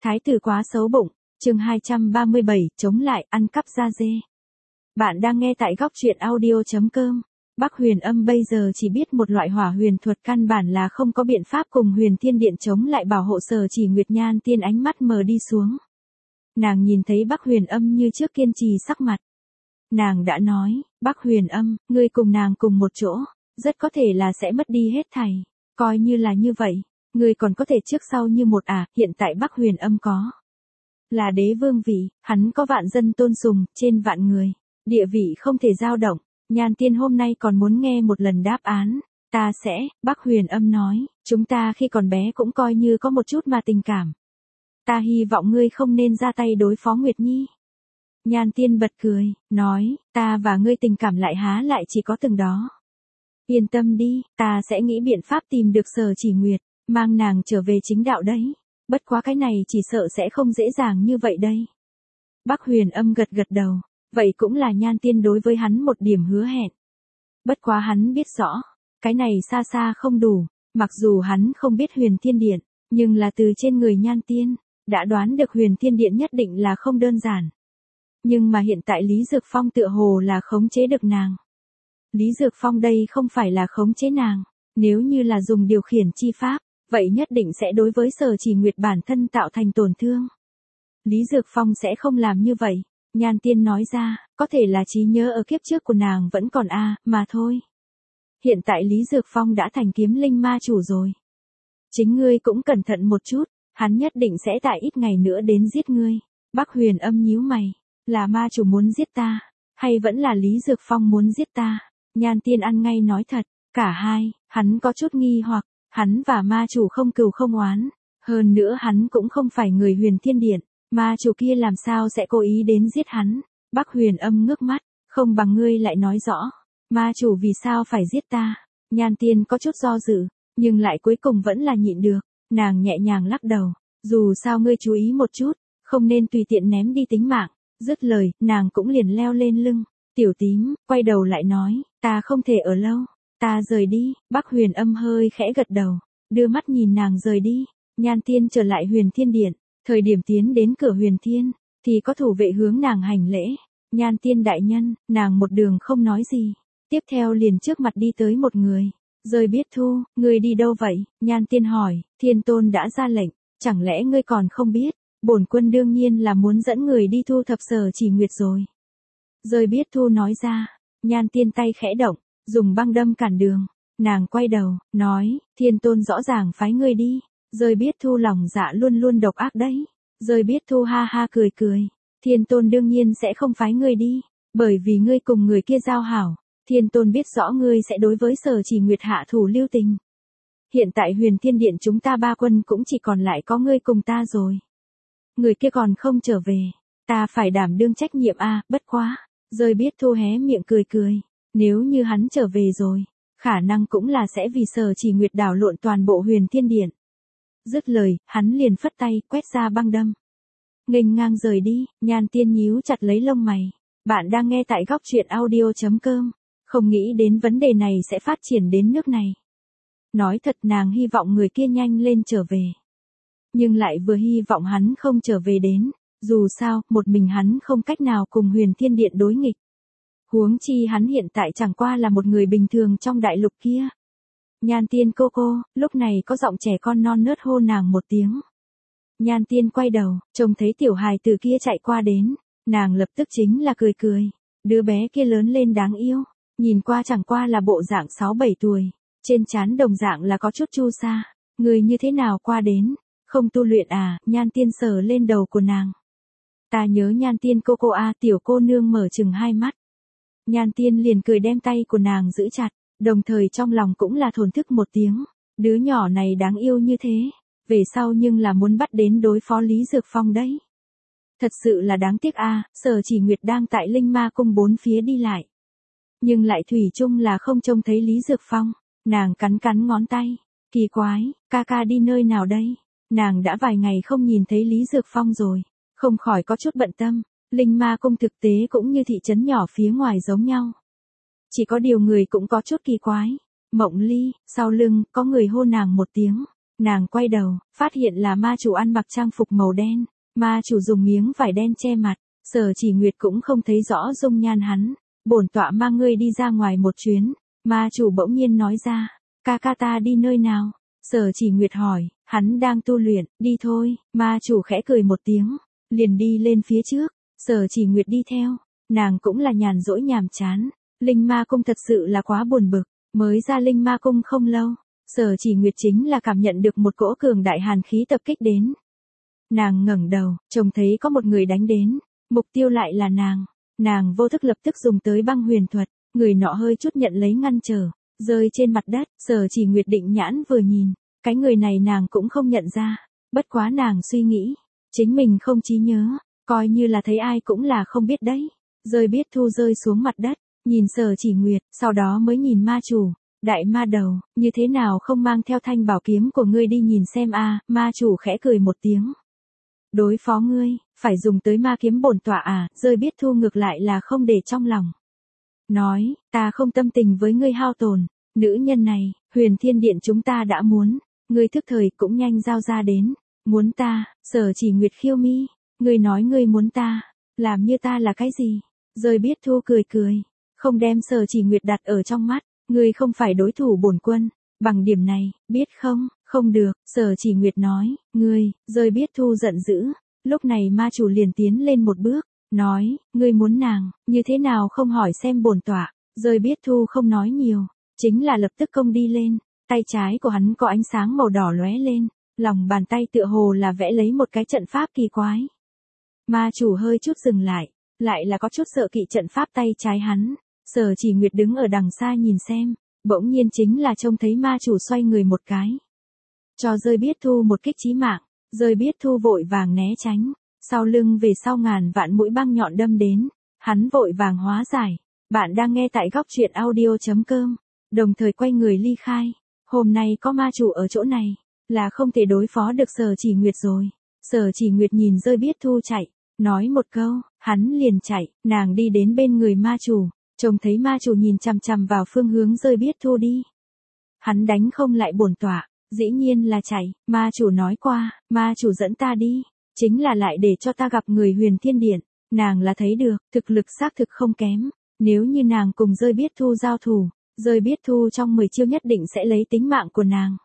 Thái tử quá xấu bụng, chương 237, chống lại, ăn cắp da dê. Bạn đang nghe tại góc truyện audio.com. Bắc Huyền Âm bây giờ chỉ biết một loại hỏa huyền thuật, căn bản là không có biện pháp cùng Huyền Thiên Điện chống lại, bảo hộ Sở Chỉ Nguyệt. Nhan Tiên ánh mắt mờ đi xuống. Nàng nhìn thấy Bắc Huyền Âm như trước kiên trì sắc mặt. Nàng đã nói, Bắc Huyền Âm, ngươi cùng nàng cùng một chỗ, rất có thể là sẽ mất đi hết thảy. Coi như là như vậy, ngươi còn có thể trước sau như một à. Hiện tại Bắc Huyền Âm có là đế vương vị, hắn có vạn dân tôn sùng, trên vạn người, địa vị không thể dao động. Nhan Tiên hôm nay còn muốn nghe một lần đáp án. Ta sẽ, Bắc Huyền Âm nói, chúng ta khi còn bé cũng coi như có một chút mà tình cảm. Ta hy vọng ngươi không nên ra tay đối phó Nguyệt Nhi. Nhan Tiên bật cười, nói, ta và ngươi tình cảm lại há lại chỉ có từng đó. Yên tâm đi, ta sẽ nghĩ biện pháp tìm được Sở Chỉ Nguyệt, mang nàng trở về chính đạo đấy. Bất quá cái này chỉ sợ sẽ không dễ dàng như vậy đây. Bắc Huyền Âm gật gật đầu, vậy cũng là Nhan Tiên đối với hắn một điểm hứa hẹn. Bất quá hắn biết rõ, cái này xa xa không đủ, mặc dù hắn không biết Huyền Thiên Điện, nhưng là từ trên người Nhan Tiên, đã đoán được Huyền Thiên Điện nhất định là không đơn giản. Nhưng mà hiện tại Lý Dược Phong tựa hồ là khống chế được nàng. Lý Dược Phong đây không phải là khống chế nàng, nếu như là dùng điều khiển chi pháp, vậy nhất định sẽ đối với Sở Chỉ Nguyệt bản thân tạo thành tổn thương. Lý Dược Phong sẽ không làm như vậy, Nhan Tiên nói ra, có thể là trí nhớ ở kiếp trước của nàng vẫn còn mà thôi. Hiện tại Lý Dược Phong đã thành kiếm linh ma chủ rồi. Chính ngươi cũng cẩn thận một chút, hắn nhất định sẽ tại ít ngày nữa đến giết ngươi. Bắc Huyền Âm nhíu mày, là ma chủ muốn giết ta, hay vẫn là Lý Dược Phong muốn giết ta? Nhan Tiên ăn ngay nói thật, cả hai. Hắn có chút nghi hoặc, hắn và ma chủ không cừu không oán, hơn nữa hắn cũng không phải người Huyền Thiên Điện, ma chủ kia làm sao sẽ cố ý đến giết hắn? Bắc Huyền Âm ngước mắt, không bằng ngươi lại nói rõ, ma chủ vì sao phải giết ta? Nhan Tiên có chút do dự, nhưng lại cuối cùng vẫn là nhịn được, nàng nhẹ nhàng lắc đầu, dù sao ngươi chú ý một chút, không nên tùy tiện ném đi tính mạng. Dứt lời, nàng cũng liền leo lên lưng. Tiểu Tím, quay đầu lại nói, ta không thể ở lâu, ta rời đi. Bắc Huyền Âm hơi khẽ gật đầu, đưa mắt nhìn nàng rời đi. Nhan Tiên trở lại Huyền Thiên Điện, thời điểm tiến đến cửa Huyền Thiên, thì có thủ vệ hướng nàng hành lễ. Nhan Tiên đại nhân, nàng một đường không nói gì, tiếp theo liền trước mặt đi tới một người. Rời Biết Thu, ngươi đi đâu vậy? Nhan Tiên hỏi, Thiên Tôn đã ra lệnh, chẳng lẽ ngươi còn không biết? Bổn quân đương nhiên là muốn dẫn người đi thu thập Sở Chỉ Nguyệt rồi. Rời Biết Thu nói ra. Nhan Tiên tay khẽ động, dùng băng đâm cản đường. Nàng quay đầu, nói, Thiên Tôn rõ ràng phái ngươi đi. Rời Biết Thu lòng dạ luôn luôn độc ác đấy. Rời Biết Thu ha ha cười cười. Thiên Tôn đương nhiên sẽ không phái ngươi đi, bởi vì ngươi cùng người kia giao hảo. Thiên Tôn biết rõ ngươi sẽ đối với Sở Chỉ Nguyệt hạ thủ lưu tình. Hiện tại Huyền Thiên Điện chúng ta ba quân cũng chỉ còn lại có ngươi cùng ta rồi. Người kia còn không trở về, ta phải đảm đương trách nhiệm bất quá. Rời Biết Thu hé miệng cười cười, nếu như hắn trở về rồi, khả năng cũng là sẽ vì Sở Chỉ Nguyệt đảo lộn toàn bộ Huyền Thiên Điện. Dứt lời, hắn liền phất tay, quét ra băng đâm. Nghênh ngang rời đi. Nhan Tiên nhíu chặt lấy lông mày. Bạn đang nghe tại góc truyện audio.com, không nghĩ đến vấn đề này sẽ phát triển đến nước này. Nói thật, nàng hy vọng người kia nhanh lên trở về. Nhưng lại vừa hy vọng hắn không trở về đến, dù sao, một mình hắn không cách nào cùng Huyền Thiên Điện đối nghịch. Huống chi hắn hiện tại chẳng qua là một người bình thường trong đại lục kia. Nhan Tiên cô, lúc này có giọng trẻ con non nớt hô nàng một tiếng. Nhan Tiên quay đầu, trông thấy tiểu hài tử kia chạy qua đến, nàng lập tức chính là cười cười. Đứa bé kia lớn lên đáng yêu, nhìn qua chẳng qua là bộ dạng 6-7 tuổi, trên trán đồng dạng là có chút chu sa. Người như thế nào qua đến? Không tu luyện Nhan Tiên sờ lên đầu của nàng. Ta nhớ Nhan Tiên cô tiểu cô nương mở chừng hai mắt. Nhan Tiên liền cười đem tay của nàng giữ chặt, đồng thời trong lòng cũng là thổn thức một tiếng. Đứa nhỏ này đáng yêu như thế, về sau nhưng là muốn bắt đến đối phó Lý Dược Phong đấy. Thật sự là đáng tiếc Sở Chỉ Nguyệt đang tại Linh Ma Cung bốn phía đi lại. Nhưng lại thủy chung là không trông thấy Lý Dược Phong. Nàng cắn cắn ngón tay, kỳ quái, ca đi nơi nào đây? Nàng đã vài ngày không nhìn thấy Lý Dược Phong rồi, không khỏi có chút bận tâm. Linh Ma Cung thực tế cũng như thị trấn nhỏ phía ngoài giống nhau. Chỉ có điều người cũng có chút kỳ quái. Mộng Ly, sau lưng, có người hô nàng một tiếng. Nàng quay đầu, phát hiện là ma chủ ăn mặc trang phục màu đen. Ma chủ dùng miếng vải đen che mặt, Sở Chỉ Nguyệt cũng không thấy rõ dung nhan hắn. Bổn tọa mang ngươi đi ra ngoài một chuyến. Ma chủ bỗng nhiên nói ra. Ca ca ta đi nơi nào? Sở Chỉ Nguyệt hỏi, hắn đang tu luyện, đi thôi. Ma chủ khẽ cười một tiếng, liền đi lên phía trước. Sở Chỉ Nguyệt đi theo, nàng cũng là nhàn rỗi nhàm chán. Linh ma cung thật sự là quá buồn bực, mới ra linh ma cung không lâu. Sở Chỉ Nguyệt chính là cảm nhận được một cỗ cường đại hàn khí tập kích đến. Nàng ngẩng đầu, trông thấy có một người đánh đến, mục tiêu lại là nàng. Nàng vô thức lập tức dùng tới băng huyền thuật, người nọ hơi chút nhận lấy ngăn trở, rơi trên mặt đất. Sở Chỉ Nguyệt định nhãn vừa nhìn, cái người này nàng cũng không nhận ra, bất quá nàng suy nghĩ, chính mình không trí nhớ, coi như là thấy ai cũng là không biết đấy. Rơi biết thu rơi xuống mặt đất, nhìn Sở Chỉ Nguyệt, sau đó mới nhìn ma chủ. Đại ma đầu, như thế nào không mang theo thanh bảo kiếm của ngươi đi nhìn xem a? Ma chủ khẽ cười một tiếng. Đối phó ngươi, phải dùng tới ma kiếm bổn tọa à? Rơi biết thu ngược lại là không để trong lòng. Nói, ta không tâm tình với ngươi hao tổn. Nữ nhân này, Huyền Thiên Điện chúng ta đã muốn, ngươi thức thời cũng nhanh giao ra đến. Muốn ta? Sở Chỉ Nguyệt khiêu mi. Ngươi nói ngươi muốn ta, làm như ta là cái gì? Rơi biết thu cười cười, không đem Sở Chỉ Nguyệt đặt ở trong mắt. Ngươi không phải đối thủ bổn quân, bằng điểm này, biết không? Không được, Sở Chỉ Nguyệt nói, ngươi. Rơi biết thu giận dữ. Lúc này ma chủ liền tiến lên một bước, nói, ngươi muốn nàng, như thế nào không hỏi xem bổn tọa. Rơi biết thu không nói nhiều, chính là lập tức công đi lên. Tay trái của hắn có ánh sáng màu đỏ lóe lên, lòng bàn tay tựa hồ là vẽ lấy một cái trận pháp kỳ quái. Ma chủ hơi chút dừng lại là có chút sợ kỵ trận pháp tay trái hắn. Sở Chỉ Nguyệt đứng ở đằng xa nhìn xem, bỗng nhiên chính là trông thấy ma chủ xoay người một cái, cho rơi biết thu một kích chí mạng. Rơi biết thu vội vàng né tránh, sau lưng về sau ngàn vạn mũi băng nhọn đâm đến, hắn vội vàng hóa giải. Bạn đang nghe tại góc truyện audio.com, đồng thời quay người ly khai. Hôm nay có ma chủ ở chỗ này, là không thể đối phó được Sở Chỉ Nguyệt rồi. Sở Chỉ Nguyệt nhìn rơi biết thu chạy, nói một câu, hắn liền chạy. Nàng đi đến bên người ma chủ, trông thấy ma chủ nhìn chằm chằm vào phương hướng rơi biết thu đi. Hắn đánh không lại bổn tọa, dĩ nhiên là chạy. Ma chủ nói qua, ma chủ dẫn ta đi, chính là lại để cho ta gặp người Huyền Thiên Điện. Nàng là thấy được, thực lực xác thực không kém. Nếu như nàng cùng rơi biết thu giao thủ, rơi biết thu trong 10 chiêu nhất định sẽ lấy tính mạng của nàng.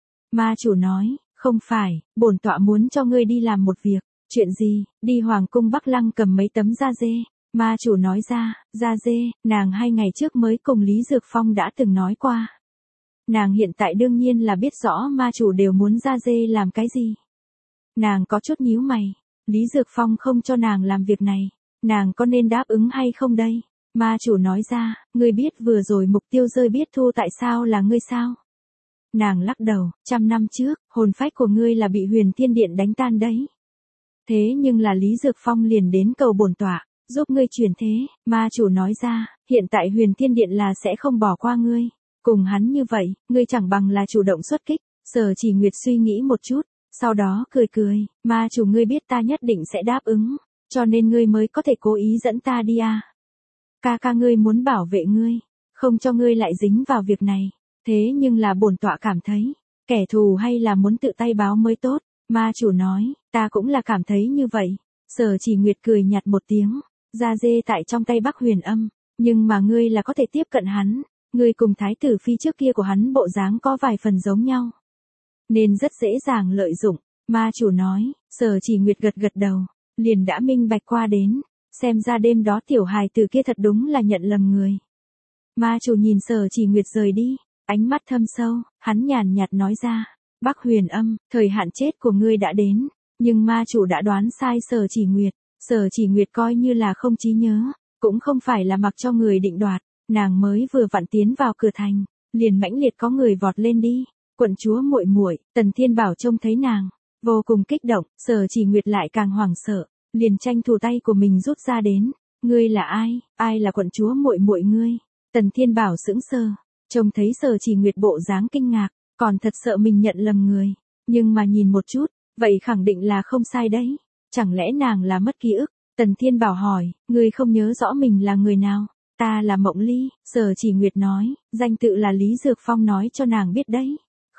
Ma chủ nói, không phải, bổn tọa muốn cho ngươi đi làm một việc. Chuyện gì? Đi Hoàng cung Bắc Lăng cầm mấy tấm da dê. Ma chủ nói ra, da dê, nàng 2 ngày trước mới cùng Lý Dược Phong đã từng nói qua. Nàng hiện tại đương nhiên là biết rõ ma chủ đều muốn da dê làm cái gì. Nàng có chút nhíu mày, Lý Dược Phong không cho nàng làm việc này, nàng có nên đáp ứng hay không đây? Ma chủ nói ra, ngươi biết vừa rồi mục tiêu rơi biết thu tại sao là ngươi sao? Nàng lắc đầu, 100 năm trước, hồn phách của ngươi là bị Huyền Thiên Điện đánh tan đấy. Thế nhưng là Lý Dược Phong liền đến cầu bổn tọa, giúp ngươi chuyển thế. Ma chủ nói ra, hiện tại Huyền Thiên Điện là sẽ không bỏ qua ngươi. Cùng hắn như vậy, ngươi chẳng bằng là chủ động xuất kích. Sở Chỉ Nguyệt suy nghĩ một chút, sau đó cười cười, ma chủ ngươi biết ta nhất định sẽ đáp ứng, cho nên ngươi mới có thể cố ý dẫn ta đi à. Ca ca ngươi muốn bảo vệ ngươi, không cho ngươi lại dính vào việc này. Thế nhưng là bổn tọa cảm thấy, kẻ thù hay là muốn tự tay báo mới tốt. Ma chủ nói, ta cũng là cảm thấy như vậy. Sở Chỉ Nguyệt cười nhạt một tiếng, da dê tại trong tay Bắc Huyền Âm, nhưng mà ngươi là có thể tiếp cận hắn. Ngươi cùng thái tử phi trước kia của hắn bộ dáng có vài phần giống nhau, nên rất dễ dàng lợi dụng. Ma chủ nói. Sở Chỉ Nguyệt gật gật đầu, liền đã minh bạch qua đến, xem ra đêm đó tiểu hài tử kia thật đúng là nhận lầm người. Ma chủ nhìn Sở Chỉ Nguyệt rời đi, ánh mắt thâm sâu, hắn nhàn nhạt nói ra, Bắc Huyền Âm, thời hạn chết của ngươi đã đến, nhưng ma chủ đã đoán sai Sở Chỉ Nguyệt. Sở Chỉ Nguyệt coi như là không trí nhớ, cũng không phải là mặc cho người định đoạt. Nàng mới vừa vặn tiến vào cửa thành, liền mãnh liệt có người vọt lên đi. Quận chúa muội muội, Tần Thiên Bảo trông thấy nàng, vô cùng kích động. Sở Chỉ Nguyệt lại càng hoảng sợ, liền tranh thủ tay của mình rút ra đến. Ngươi là ai? Ai là quận chúa muội muội ngươi? Tần Thiên Bảo sững sờ, trông thấy Sở Chỉ Nguyệt bộ dáng kinh ngạc, còn thật sợ mình nhận lầm người, nhưng mà nhìn một chút, vậy khẳng định là không sai đấy. Chẳng lẽ nàng là mất ký ức? Tần Thiên Bảo hỏi, ngươi không nhớ rõ mình là người nào? Ta là Mộng Ly. Sở Chỉ Nguyệt nói, danh tự là Lý Dược Phong nói cho nàng biết đấy.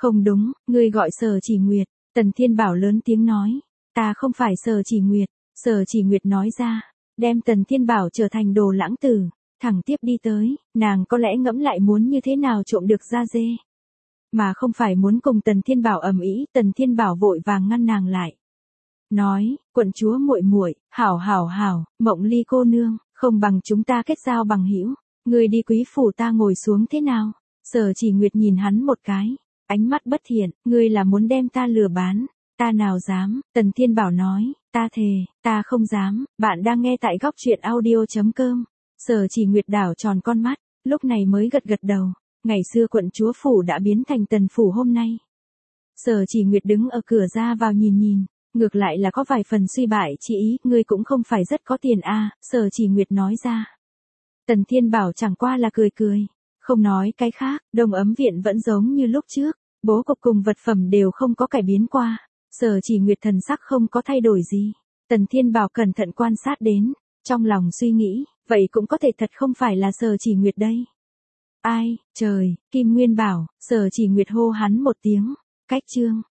Không đúng, ngươi gọi Sở Chỉ Nguyệt. Tần Thiên Bảo lớn tiếng nói. Ta không phải Sở Chỉ Nguyệt. Sở Chỉ Nguyệt nói ra. Đem Tần Thiên Bảo trở thành đồ lãng tử. Thẳng tiếp đi tới, nàng có lẽ ngẫm lại muốn như thế nào trộm được da dê. Mà không phải muốn cùng Tần Thiên Bảo ầm ĩ. Tần Thiên Bảo vội vàng ngăn nàng lại. Nói, quận chúa muội muội, hảo, Mộng Ly cô nương, không bằng chúng ta kết giao bằng hữu. Ngươi đi quý phủ ta ngồi xuống thế nào? Sở Chỉ Nguyệt nhìn hắn một cái, ánh mắt bất thiện, ngươi là muốn đem ta lừa bán, ta nào dám, Tần Thiên Bảo nói, ta thề, ta không dám, bạn đang nghe tại góc truyện audio.com. Sở Chỉ Nguyệt đảo tròn con mắt, lúc này mới gật gật đầu, ngày xưa quận chúa phủ đã biến thành tần phủ hôm nay. Sở Chỉ Nguyệt đứng ở cửa ra vào nhìn, ngược lại là có vài phần suy bại chi ý, ngươi cũng không phải rất có tiền a, Sở Chỉ Nguyệt nói ra. Tần Thiên Bảo chẳng qua là cười, không nói cái khác, Đông Ấm Viện vẫn giống như lúc trước, bố cục cùng vật phẩm đều không có cải biến qua, Sở Chỉ Nguyệt thần sắc không có thay đổi gì. Tần Thiên Bảo cẩn thận quan sát đến, trong lòng suy nghĩ, vậy cũng có thể thật không phải là Sở Chỉ Nguyệt đây. Ai, trời, Kim Nguyên Bảo, Sở Chỉ Nguyệt hô hắn một tiếng, cách chương.